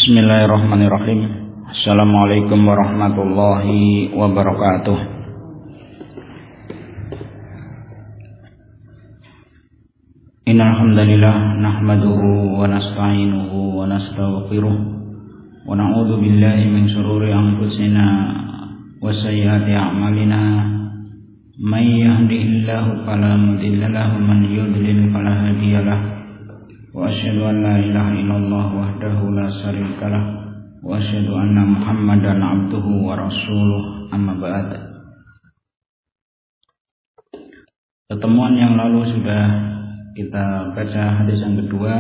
Bismillahirrahmanirrahim. Assalamualaikum warahmatullahi wabarakatuh. Innal hamdalillah nahmaduhu wa nasta'inuhu wa nastaghfiruh wa na'udzu billahi min shururi anfusina wa sayyiati a'malina. May yahdihillahu fala mudilla lahu wa man yudlil fala hadiya lahu. Wa asyhadu an la ilaha illallah wahdahu la syarikalah wa asyhadu anna Muhammadan abduhu wa rasuluh, amma ba'd. Pertemuan yang lalu sudah kita baca hadis yang kedua,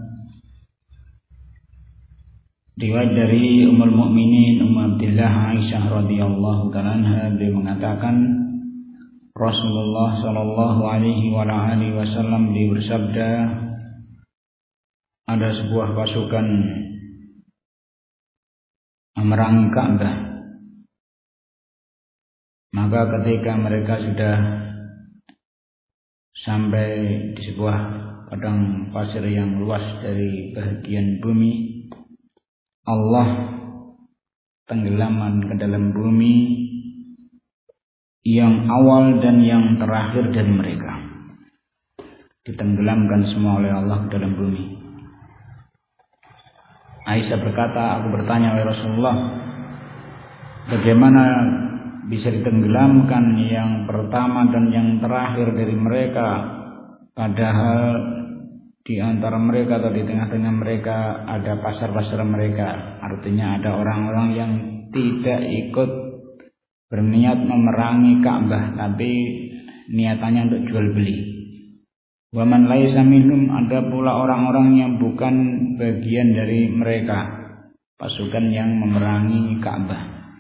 riwayat dari Ummul Mukminin Ummu Abdillah Aisyah radhiyallahu ta'ala anha. Dia mengatakan Rasulullah sallallahu alaihi wa alihi wasallam dia bersabda, ada sebuah pasukan memerangi Ka'bah. Maka ketika mereka sudah sampai di sebuah padang pasir yang luas dari bagian bumi, Allah tenggelamkan ke dalam bumi yang awal dan yang terakhir dari mereka. Ditenggelamkan semua oleh Allah ke dalam bumi. Aisyah berkata, aku bertanya oleh Rasulullah, bagaimana bisa ditenggelamkan yang pertama dan yang terakhir dari mereka, padahal di antara mereka atau di tengah-tengah mereka ada pasar-pasar mereka, artinya ada orang-orang yang tidak ikut berniat memerangi Ka'bah, tapi niatannya untuk jual beli. Waman laisa minhum, ada pula orang-orang yang bukan bagian dari mereka, pasukan yang memerangi Ka'bah.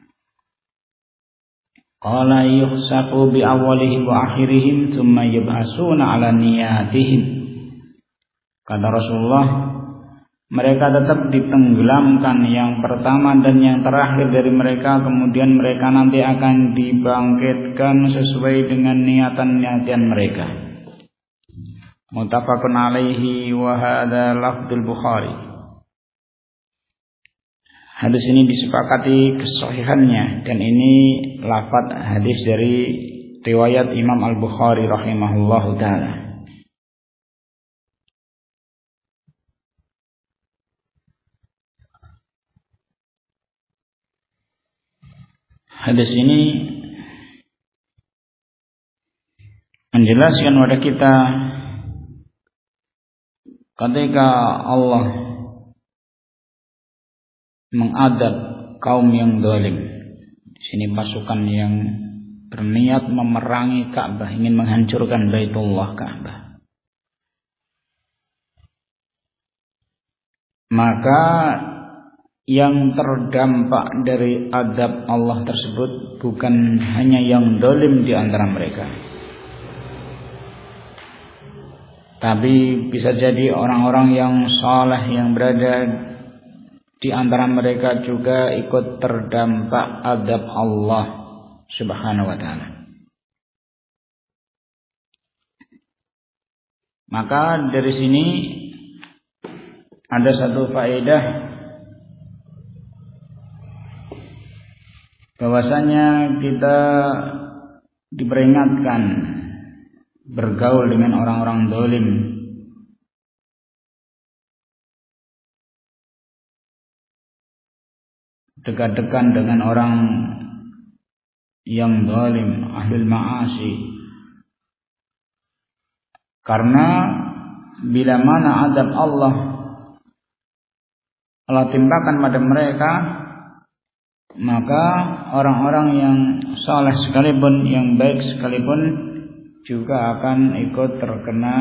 Qala yukhsaqu bi awwalihim wa akhirihim thumma yub'asuna ala niyatihim. Kata Rasulullah, mereka tetap ditenggelamkan yang pertama dan yang terakhir dari mereka, kemudian mereka nanti akan dibangkitkan sesuai dengan niatan-niatan mereka. Muttafaqun alaihi wa hadza lafdzul Bukhari. Hadis ini disepakati kesahihannya dan ini lafaz hadis dari riwayat Imam Al-Bukhari rahimahullahu taala. Hadis ini menjelaskan kepada kita ketika Allah mengadab kaum yang zalim. Di sini pasukan yang berniat memerangi Ka'bah, ingin menghancurkan Baitullah Ka'bah. Maka yang terdampak dari adab Allah tersebut bukan hanya yang zalim di antara mereka, tapi bisa jadi orang-orang yang saleh yang berada di antara mereka juga ikut terdampak adab Allah Subhanahu wa taala. Maka dari sini ada satu faedah, bahwasanya kita diperingatkan bergaul dengan orang-orang zalim, dekat-dekat dengan orang yang zalim, ahlul ma'asi. Karena bila mana adab Allah timpakan pada mereka, maka orang-orang yang saleh sekalipun, yang baik sekalipun, juga akan ikut terkena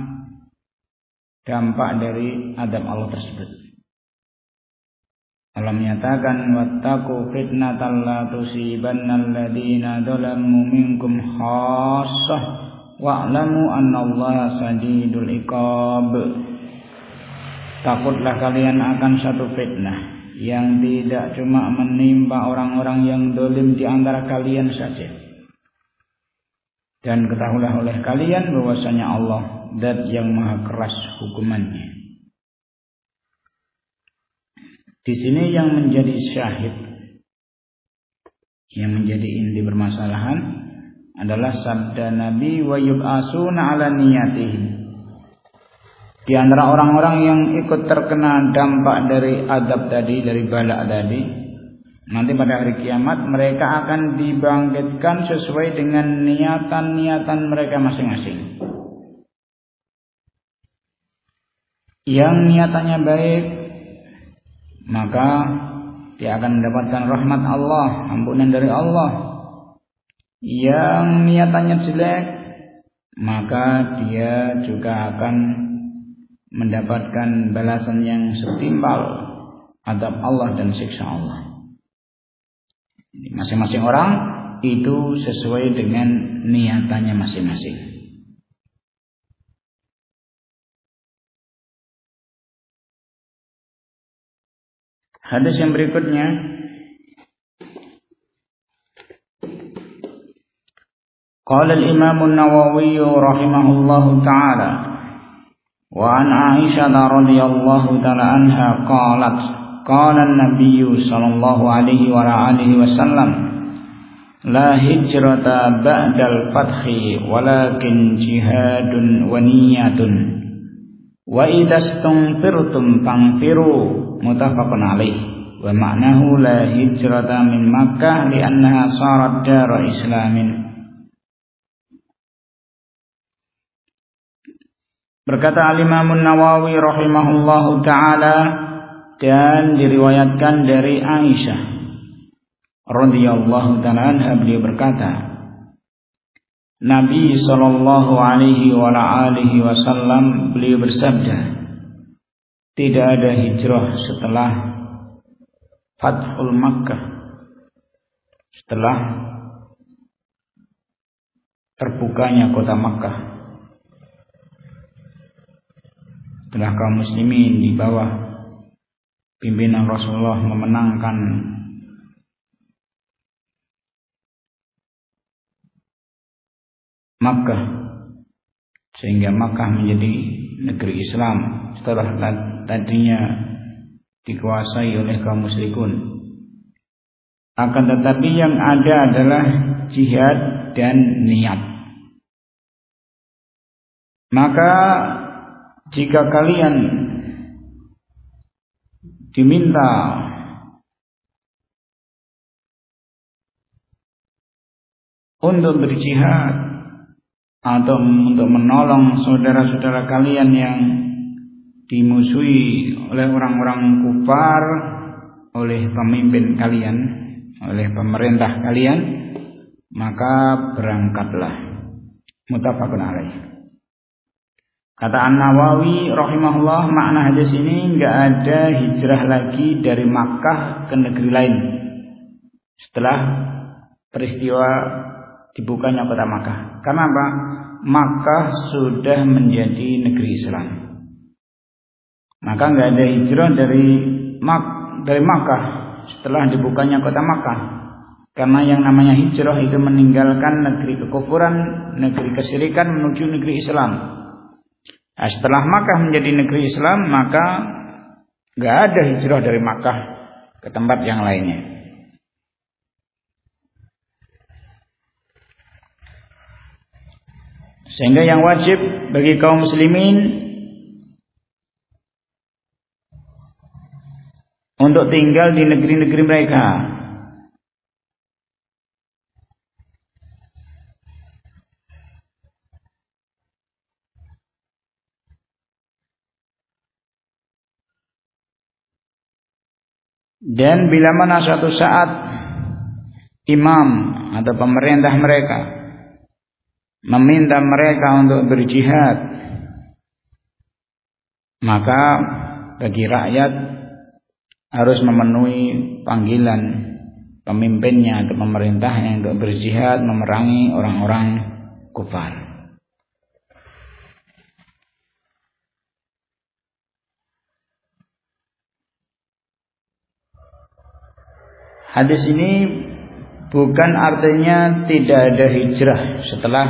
dampak dari adab Allah tersebut. Allah menyatakan, wattaqu fitnatan la tusibanna alladziina dzalamu minkum khassah wa'lamu annallaha shadidul iqab. Takutlah kalian akan satu fitnah yang tidak cuma menimpa orang-orang yang zalim di antara kalian saja. Dan ketahuilah oleh kalian bahwasanya Allah zat yang maha keras hukumannya. Di sini yang menjadi syahid, yang menjadi inti permasalahan adalah sabda Nabi wa yub'asuna ala niyatihim. Di antara orang-orang yang ikut terkena dampak dari azab tadi, dari bala tadi, nanti pada hari kiamat mereka akan dibangkitkan sesuai dengan niatan-niatan mereka masing-masing. Yang niatannya baik, maka dia akan mendapatkan rahmat Allah, ampunan dari Allah. Yang niatannya jelek, maka dia juga akan mendapatkan balasan yang setimpal azab Allah dan siksa Allah. Masing-masing orang itu sesuai dengan niatannya masing-masing. Hadis yang berikutnya, qala al-Imam an-Nawawi rahimahullahu ta'ala wa an Aisyah radhiyallahu ta'ala anha qalat qala an-nabiy sallallahu alaihi wa alihi wasallam la hijrata ba'dal fathi walakin jihadun wa niyyatun wa idastunfirtum fanfiru muttafaqun alaih. Wa ma'nahu la hijrata min Makkah li'annaha sarat dara islamin. Berkata Al-Imam Nawawi rahimahullahu ta'ala, dan diriwayatkan dari Aisyah radhiyallahu ta'ala anha, beliau berkata, Nabi sallallahu alaihi wa alihi wasallam beliau bersabda, tidak ada hijrah setelah Fathul Makkah, setelah terbukanya kota Makkah, setelah kaum muslimin di bawah pimpinan Rasulullah memenangkan Makkah, sehingga Makkah menjadi negeri Islam setelah tadinya dikuasai oleh kaum musyrikun. Akan tetapi yang ada adalah jihad dan niat. Maka jika kalian diminta untuk berjihad atau untuk menolong saudara-saudara kalian yang dimusuhi oleh orang-orang kufar, oleh pemimpin kalian, oleh pemerintah kalian, maka berangkatlah. Muttafaqun alaih. Kata An-Nawawi rahimahullah, makna hadis ini enggak ada hijrah lagi dari Makkah ke negeri lain setelah peristiwa dibukanya kota Makkah. Karena apa? Makkah sudah menjadi negeri Islam. Maka enggak ada hijrah dari Makkah setelah dibukanya kota Makkah. Karena yang namanya hijrah itu meninggalkan negeri kekufuran, negeri kesyirikan menuju negeri Islam. Nah, setelah Makkah menjadi negeri Islam, maka enggak ada hijrah dari Makkah ke tempat yang lainnya. Sehingga yang wajib bagi kaum muslimin untuk tinggal di negeri-negeri mereka. Dan bila mana suatu saat imam atau pemerintah mereka meminta mereka untuk berjihad, maka bagi rakyat harus memenuhi panggilan pemimpinnya atau pemerintahnya untuk berjihad memerangi orang-orang kufar. Hadis ini bukan artinya tidak ada hijrah setelah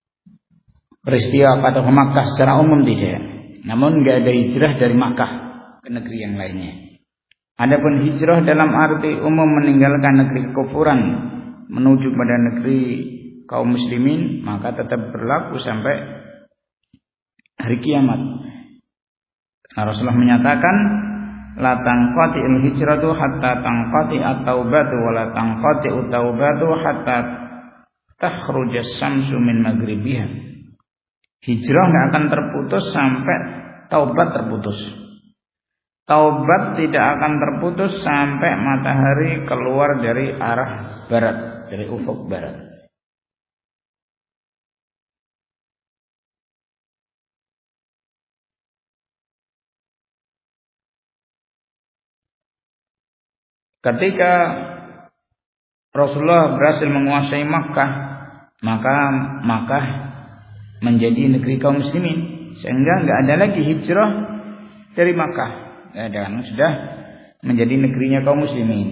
peristiwa Fathu Makkah secara umum, tidak. Namun enggak ada hijrah dari Makkah. ke negeri yang lainnya. Adapun hijrah dalam arti umum meninggalkan negeri kekufuran menuju pada negeri kaum muslimin, maka tetap berlaku sampai hari kiamat. Karena Rasulullah menyatakan, la tanqati'il hijratu hatta tanqati'at taubatu wa la tanqati'ut taubatu hatta takhrujas samsu min maghribiha. Hijrah enggak akan terputus sampai taubat terputus. Taubat tidak akan terputus sampai matahari keluar dari arah barat, dari ufuk barat. Ketika Rasulullah berhasil menguasai Makkah, maka Makkah menjadi negeri kaum muslimin, sehingga enggak ada lagi hijrah dari Makkah. Dan sudah menjadi negerinya kaum muslimin.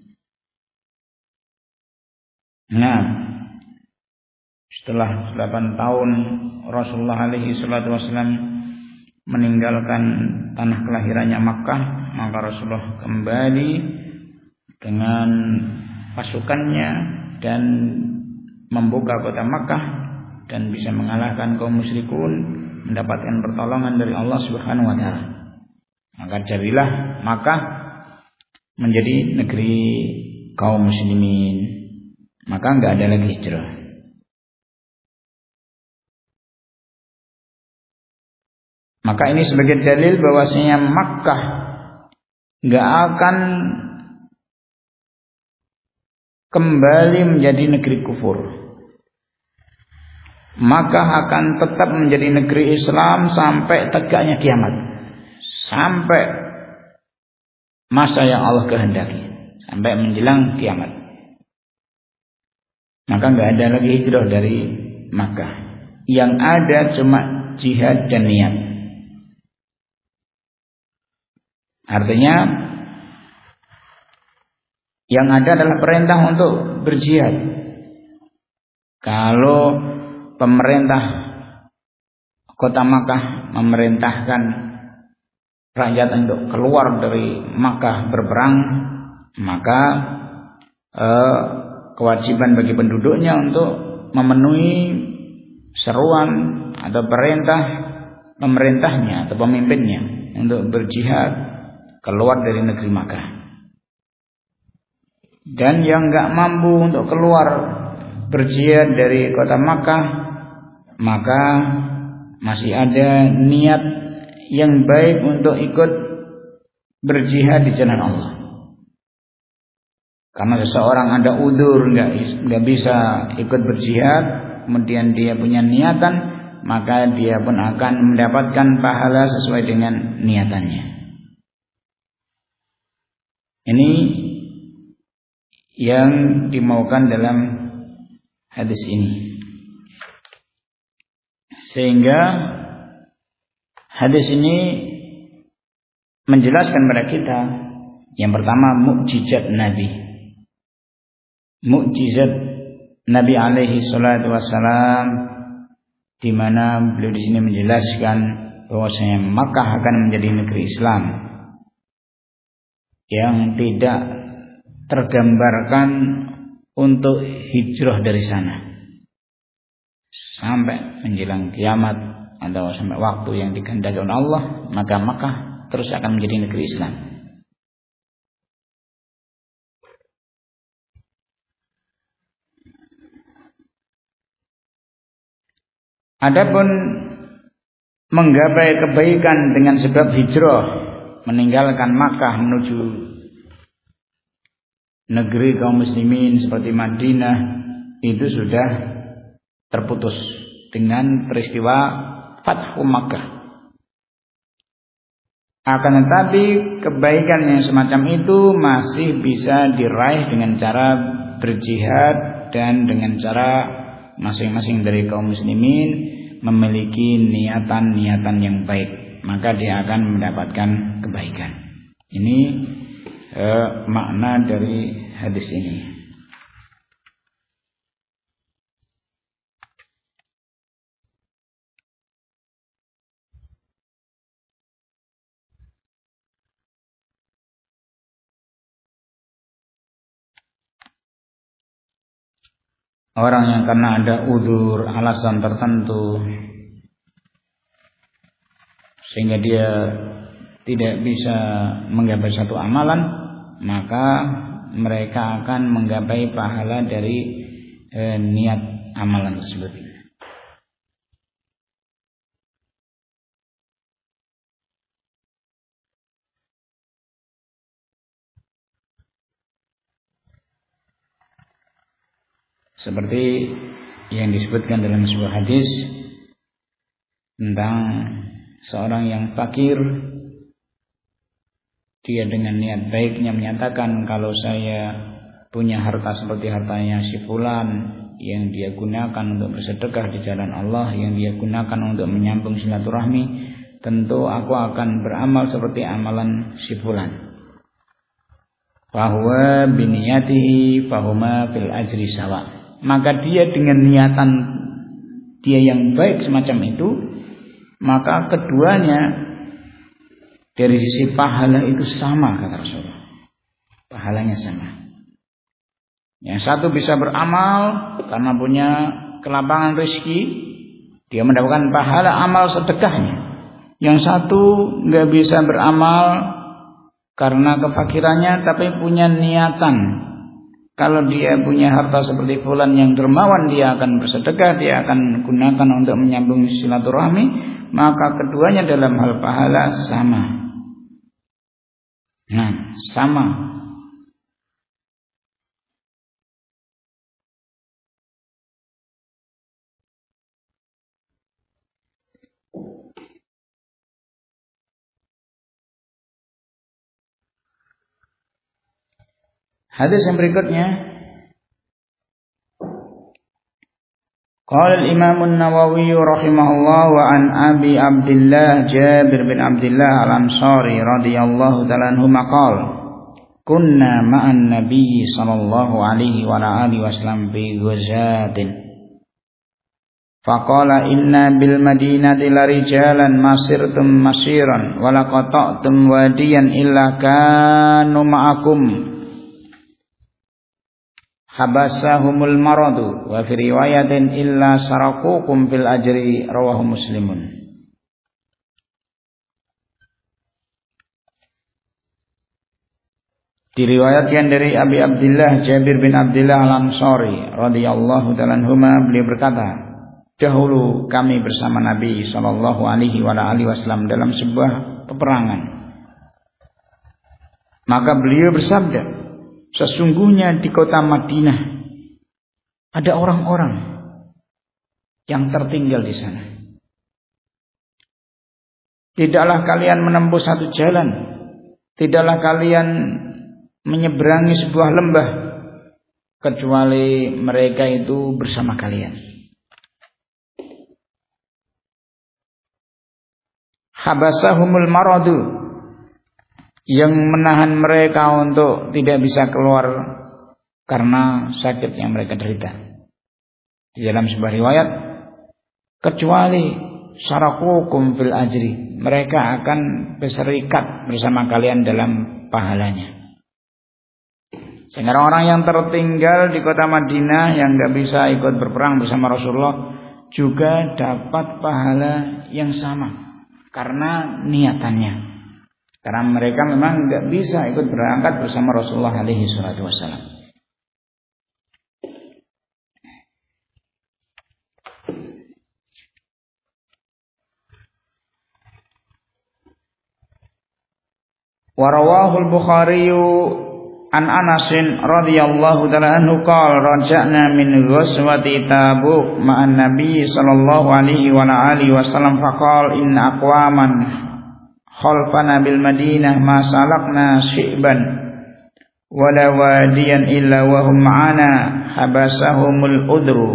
Nah, setelah 8 tahun Rasulullah alaihi salatu wasallam meninggalkan tanah kelahirannya Makkah, maka Rasulullah kembali dengan pasukannya dan membuka kota Makkah dan bisa mengalahkan kaum musyrikun, mendapatkan pertolongan dari Allah Subhanahu wa taala. Maka jadilah Makkah menjadi negeri kaum muslimin. Maka enggak ada lagi hijrah. Maka ini sebagai dalil bahwasanya Makkah enggak akan kembali menjadi negeri kufur. Makkah akan tetap menjadi negeri Islam sampai tegaknya kiamat. Sampai masa yang Allah kehendaki, sampai menjelang kiamat. Maka enggak ada lagi hijrah dari Makkah. Yang ada cuma jihad dan niat. Artinya yang ada adalah perintah untuk berjihad. Kalau pemerintah kota Makkah memerintahkan rakyat untuk keluar dari Makkah berperang, maka kewajiban bagi penduduknya untuk memenuhi seruan atau perintah pemerintahnya atau pemimpinnya untuk berjihad keluar dari negeri Makkah. Dan yang enggak mampu untuk keluar berjihad dari kota Makkah, maka masih ada niat yang baik untuk ikut berjihad di jalan Allah. Karena seseorang ada udzur enggak bisa ikut berjihad, kemudian dia punya niatan, maka dia pun akan mendapatkan pahala sesuai dengan niatannya. Ini yang dimaukan dalam hadis ini. Sehingga hadis ini menjelaskan kepada kita yang pertama mukjizat Nabi. Mukjizat Nabi alaihi salatu wassalam, di mana beliau di sini menjelaskan bahwasanya Makkah akan menjadi negeri Islam yang tidak tergambarkan untuk hijrah dari sana sampai menjelang kiamat atau sampai waktu yang dikehendaki oleh Allah, maka Makkah terus akan menjadi negeri Islam. Adapun menggapai kebaikan dengan sebab hijrah meninggalkan Makkah menuju negeri kaum muslimin seperti Madinah, itu sudah terputus dengan peristiwa Fathu Makkah. Akan tetapi kebaikan yang semacam itu masih bisa diraih dengan cara berjihad dan dengan cara masing-masing dari kaum muslimin memiliki niatan-niatan yang baik, maka dia akan mendapatkan kebaikan. Ini makna dari hadis ini. orang yang karena ada udzur, alasan tertentu sehingga dia tidak bisa menggapai satu amalan, maka mereka akan menggapai pahala dari niat amalan tersebut. Seperti yang disebutkan dalam sebuah hadis tentang seorang yang fakir, dia dengan niat baiknya menyatakan, kalau saya punya harta seperti hartanya si fulan, yang dia gunakan untuk bersedekah di jalan Allah, yang dia gunakan untuk menyambung silaturahmi, tentu aku akan beramal seperti amalan si fulan. Fahuwa biniyatihi fahuma fil ajri sawa. Maka dia dengan niatan dia yang baik semacam itu, maka keduanya dari sisi pahala itu sama, kata Rasulullah. Pahalanya sama. Yang satu bisa beramal karena punya kelapangan rezeki, dia mendapatkan pahala amal sedekahnya. Yang satu nggak bisa beramal karena kefakirannya, tapi punya niatan, kalau dia punya harta seperti fulan yang dermawan, dia akan bersedekah, dia akan gunakan untuk menyambung silaturahmi, maka keduanya dalam hal pahala sama. Nah, sama. Hadis yang berikutnya, qala al-Imam an-Nawawi rahimahullah wa an Abi Abdullah Jabir bin Abdullah al-Ansari radhiyallahu ta'ala anhu maqala kunna ma'an nabiy sallallahu alaihi wa alihi wasallam fi ghazatin faqala inna bil madinati larijalan masirtum masiran wa laqata'tum wadiyan illa kanu ma'akum habasahumul maradu wa fi riwayatin illa sarakukum fil ajri, rawahu Muslimun. Diriwayatkan dari Abi Abdullah Jabir bin Abdullah al-Ansari radhiyallahu ta'ala anhuma, beliau berkata, dahulu kami bersama Nabi sallallahu alaihi wasallam dalam sebuah peperangan. Maka beliau bersabda, sesungguhnya di kota Madinah ada orang-orang yang tertinggal di sana. Tidaklah kalian menempuh satu jalan, tidaklah kalian menyeberangi sebuah lembah, kecuali mereka itu bersama kalian. Habasahumul maradu, yang menahan mereka untuk tidak bisa keluar karena sakit yang mereka derita. Di dalam sebuah riwayat, kecuali sarakukum fil ajri, mereka akan berserikat bersama kalian dalam pahalanya. Sehingga orang yang tertinggal di kota Madinah yang tidak bisa ikut berperang bersama Rasulullah juga dapat pahala yang sama karena niatannya. Karena mereka memang tidak bisa ikut berangkat bersama Rasulullah alaihi salatu wassalam. Warawahul Bukhari an Anasin radhiyallahu ta'ala anhu qala raja'na min ghazwati Tabuk ma'an Nabi sallallahu alaihi wa alihi wasallam faqala inna aqwaman khalfana bil Madinah ma salakna syi'ban wala wadiyan illa wa hum ma'ana habasahumul udru.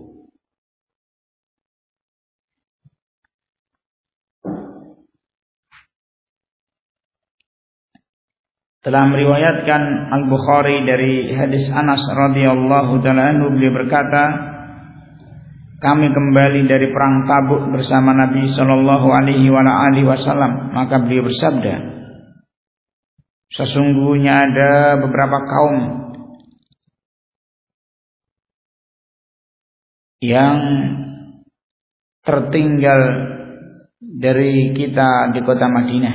Telah meriwayatkan Al-Bukhari dari hadis Anas radhiyallahu ta'ala anhu, beliau berkata, kami kembali dari perang Tabuk bersama Nabi sallallahu alaihi wasallam, maka beliau bersabda, sesungguhnya ada beberapa kaum yang tertinggal dari kita di kota Madinah,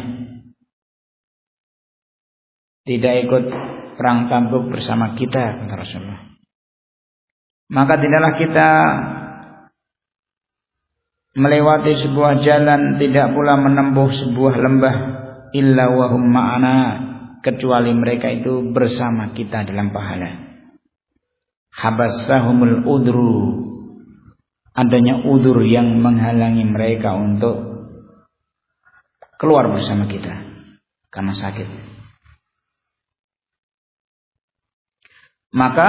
tidak ikut perang Tabuk bersama kita, kata Rasulullah, maka tidaklah kita melewati sebuah jalan, tidak pula menempuh sebuah lembah, illa wahum ma'ana, kecuali mereka itu bersama kita dalam pahala. Habassahumul udru, adanya udur yang menghalangi mereka untuk keluar bersama kita karena sakit. Maka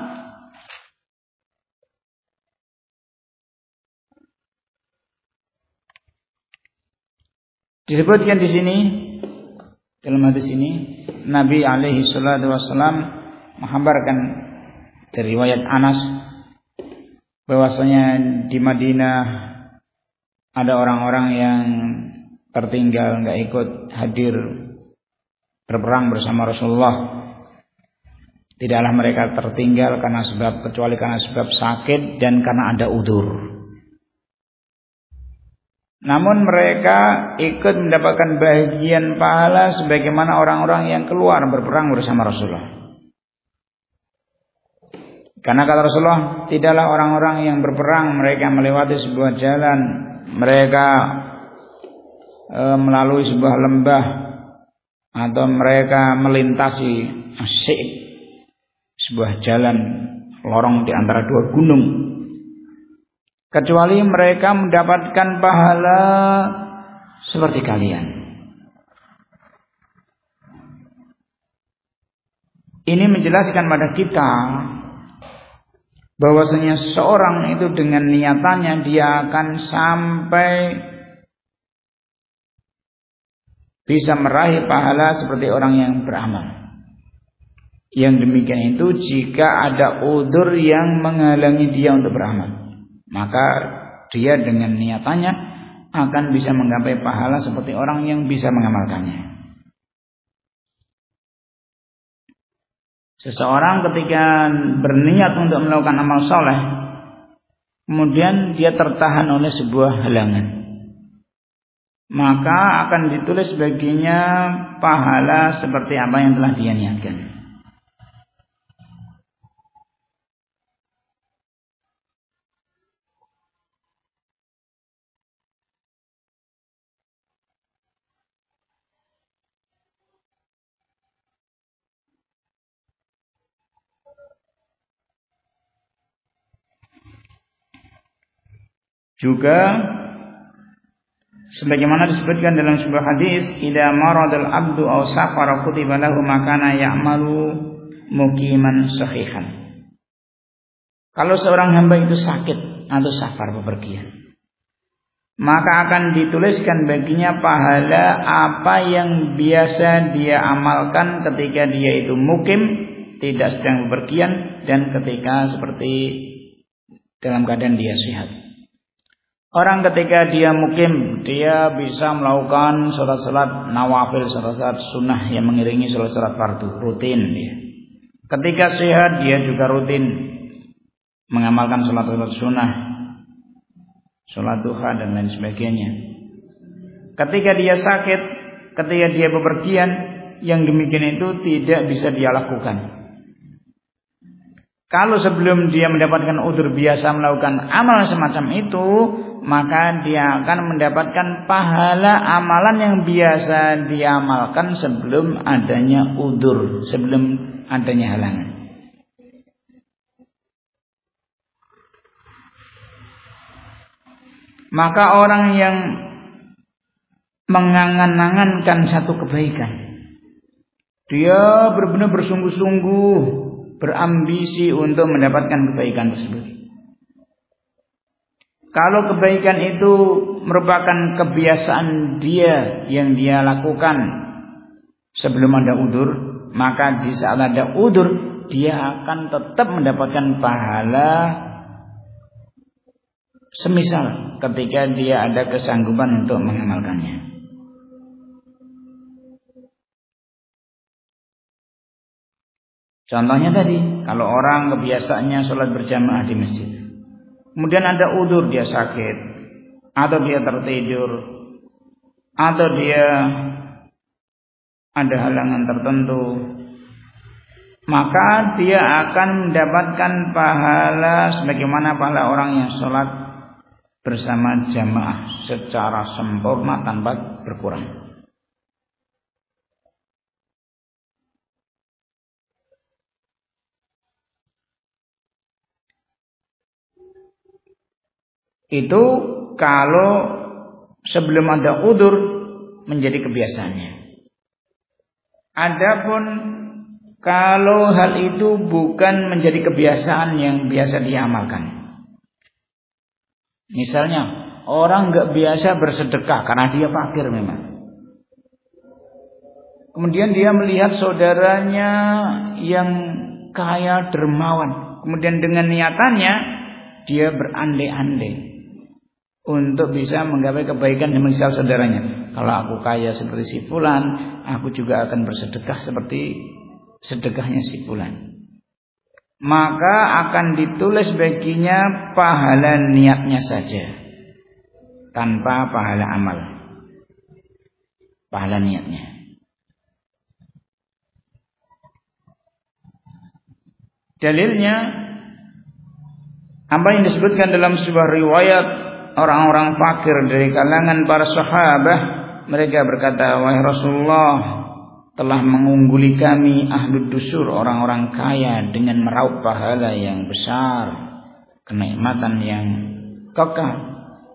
disebutkan di sini dalam hadis ini, Nabi alaihi salatu wasallam menghabarkan dari riwayat Anas bahwasanya di Madinah ada orang-orang yang tertinggal, enggak ikut hadir berperang bersama Rasulullah. Tidaklah mereka tertinggal kecuali karena sebab sakit dan karena ada udzur. Namun mereka ikut mendapatkan bagian pahala sebagaimana orang-orang yang keluar berperang bersama Rasulullah. Karena kata Rasulullah, tidaklah orang-orang yang berperang mereka melewati sebuah jalan, mereka melalui sebuah lembah, atau mereka melintasi asyik, sebuah jalan lorong di antara dua gunung, kecuali mereka mendapatkan pahala seperti kalian. Ini menjelaskan pada kita bahwasanya seorang itu dengan niatannya dia akan sampai bisa meraih pahala seperti orang yang beramal. Yang demikian itu jika ada udzur yang menghalangi dia untuk beramal, maka dia dengan niatannya akan bisa menggapai pahala seperti orang yang bisa mengamalkannya. Seseorang ketika berniat untuk melakukan amal soleh, kemudian dia tertahan oleh sebuah halangan, maka akan ditulis baginya pahala seperti apa yang telah dia niatkan. Juga sebagaimana disebutkan dalam sebuah hadis, idza maradal abdu aw safara kutiba lahu ma kana ya'malu muqiman sahihan. Kalau seorang hamba itu sakit atau safar bepergian, maka akan dituliskan baginya pahala apa yang biasa dia amalkan ketika dia itu mukim, tidak sedang bepergian, dan ketika seperti dalam keadaan dia sehat. Orang ketika dia mukim, dia bisa melakukan salat-salat nawafil, salat-salat sunnah yang mengiringi salat-salat fardu, rutin dia. Ketika sehat dia juga rutin mengamalkan salat-salat sunnah, salat duha dan lain sebagainya. Ketika dia sakit, ketika dia bepergian, yang demikian itu tidak bisa dia lakukan. Kalau sebelum dia mendapatkan udzur biasa melakukan amal semacam itu, maka dia akan mendapatkan pahala amalan yang biasa diamalkan sebelum adanya udzur, sebelum adanya halangan. Maka orang yang mengangan-angankan satu kebaikan, dia benar-benar bersungguh-sungguh berambisi untuk mendapatkan kebaikan tersebut. Kalau kebaikan itu merupakan kebiasaan dia yang dia lakukan sebelum ada udzur, maka di saat ada udzur dia akan tetap mendapatkan pahala semisal ketika dia ada kesanggupan untuk mengamalkannya. Contohnya tadi, kalau orang kebiasaannya sholat berjamaah di masjid, kemudian ada udzur, dia sakit, atau dia tertidur, atau dia ada halangan tertentu, maka dia akan mendapatkan pahala sebagaimana pahala orang yang sholat bersama jamaah secara sempurna tanpa berkurang. Itu kalau sebelum ada udzur menjadi kebiasaannya. Adapun kalau hal itu bukan menjadi kebiasaan yang biasa diamalkan. Misalnya orang nggak biasa bersedekah karena dia fakir memang. Kemudian dia melihat saudaranya yang kaya dermawan. Kemudian dengan niatannya dia berandai-andai untuk bisa menggapai kebaikan yang misal saudaranya. Kalau aku kaya seperti si fulan, aku juga akan bersedekah seperti sedekahnya si fulan. Maka akan ditulis baginya pahala niatnya saja, tanpa pahala amal. Pahala niatnya. Dalilnya apa yang disebutkan dalam sebuah riwayat orang-orang fakir dari kalangan para sahabat, mereka berkata, wahai Rasulullah, telah mengungguli kami ahlud dusur, orang-orang kaya, dengan meraup pahala yang besar, kenikmatan yang kekal.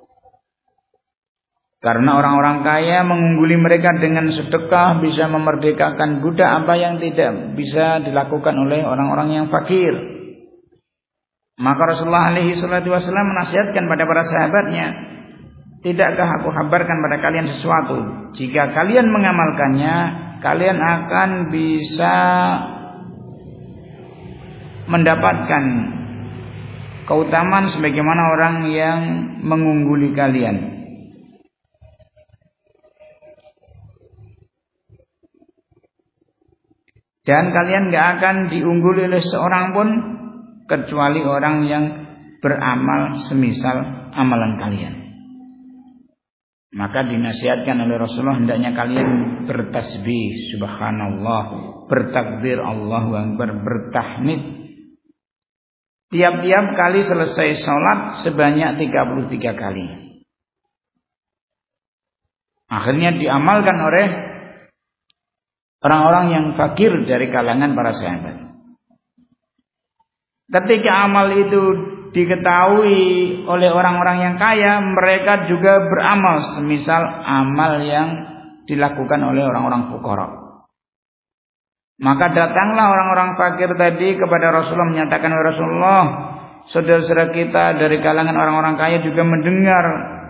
Karena orang-orang kaya mengungguli mereka dengan sedekah bisa memerdekakan budak, apa yang tidak bisa dilakukan oleh orang-orang yang fakir. Maka Rasulullah alaihi salatu wasallam menasihatkan pada para sahabatnya, tidakkah aku kabarkan pada kalian sesuatu, jika kalian mengamalkannya, kalian akan bisa mendapatkan keutamaan sebagaimana orang yang mengungguli kalian. Dan kalian gak akan diungguli oleh seorang pun kecuali orang yang beramal semisal amalan kalian. Maka dinasihatkan oleh Rasulullah, hendaknya kalian bertasbih subhanallah, bertakbir Allahu akbar, bertahmid tiap-tiap kali selesai sholat sebanyak 33 kali. Akhirnya diamalkan oleh orang-orang yang fakir dari kalangan para sahabat. Ketika amal itu diketahui oleh orang-orang yang kaya, mereka juga beramal semisal amal yang dilakukan oleh orang-orang fuqara. Maka datanglah orang-orang fakir tadi kepada Rasulullah menyatakan, wahai Rasulullah, saudara-saudara kita dari kalangan orang-orang kaya juga mendengar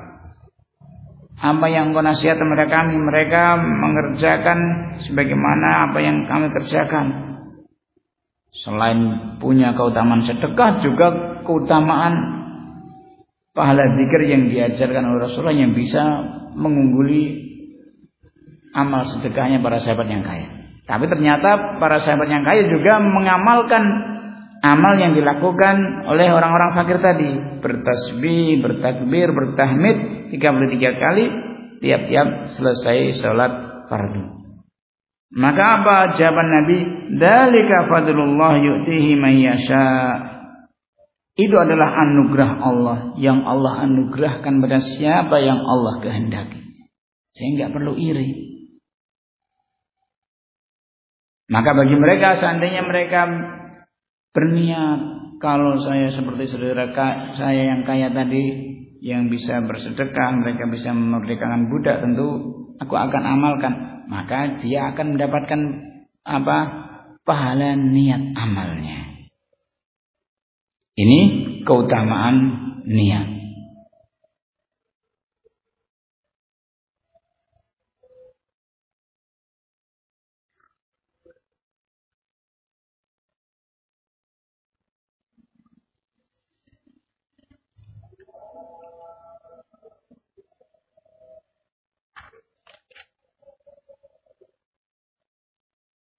apa yang engkau nasihatkan kepada kami. Mereka mengerjakan sebagaimana apa yang kami kerjakan. Selain punya keutamaan sedekah, juga keutamaan pahala zikir yang diajarkan oleh Rasulullah yang bisa mengungguli amal sedekahnya para sahabat yang kaya. Tapi ternyata para sahabat yang kaya juga mengamalkan amal yang dilakukan oleh orang-orang fakir tadi, bertasbih, bertakbir, bertahmid 33 kali tiap-tiap selesai sholat fardu. Maka apa jawaban Nabi? Dzalika fadlullah yu'tihi man yasha. Itu adalah anugerah Allah yang Allah anugerahkan pada siapa yang Allah kehendaki. Saya enggak perlu iri. Maka bagi mereka, seandainya mereka berniat, kalau saya seperti saudara saya yang kaya tadi, yang bisa bersedekah, mereka bisa memerdekakan budak, tentu aku akan amalkan. Maka dia akan mendapatkan apa? Pahala niat amalnya. Ini keutamaan niat.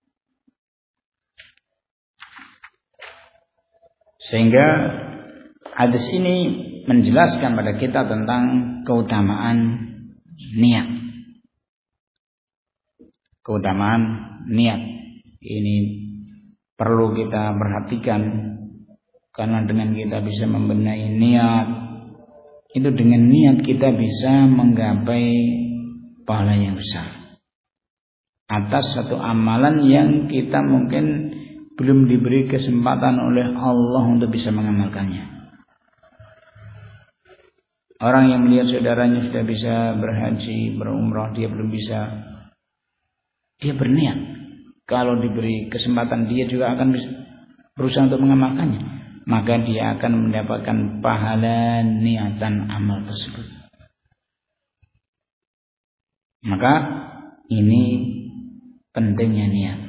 Sehingga Hadis ini menjelaskan pada kita tentang keutamaan niat. Keutamaan niat ini perlu kita perhatikan, karena dengan kita bisa membenahi niat, itu dengan niat kita bisa menggapai pahala yang besar atas satu amalan yang kita mungkin belum diberi kesempatan oleh Allah untuk bisa mengamalkannya. Orang yang melihat saudaranya sudah bisa berhaji, berumrah, dia belum bisa, dia berniat kalau diberi kesempatan dia juga akan berusaha untuk mengamalkannya, maka dia akan mendapatkan pahala niatan amal tersebut. Maka ini pentingnya niat.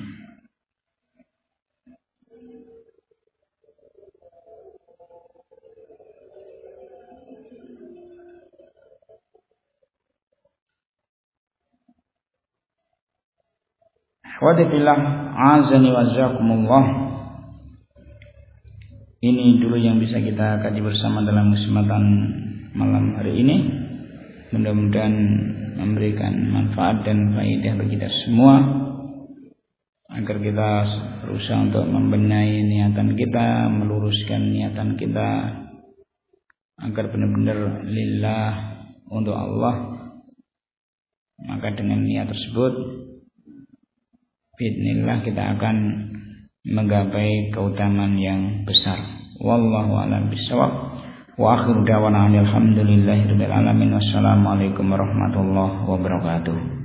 Wadifillah azani wa jazakumullah. Ini dulu yang bisa kita kaji bersama dalam kesempatan malam hari ini. Mudah-mudahan memberikan manfaat dan faedah bagi kita semua, agar kita berusaha untuk membenahi niatan kita, meluruskan niatan kita, agar benar-benar lillah, untuk Allah. Maka dengan niat tersebut bismillah kita akan menggapai keutamaan yang besar. Wallahu a'lam bishawab. Wa akhiru da'wana alhamdulillahirabbil alamin. Wassalamualaikum warahmatullahi wabarakatuh.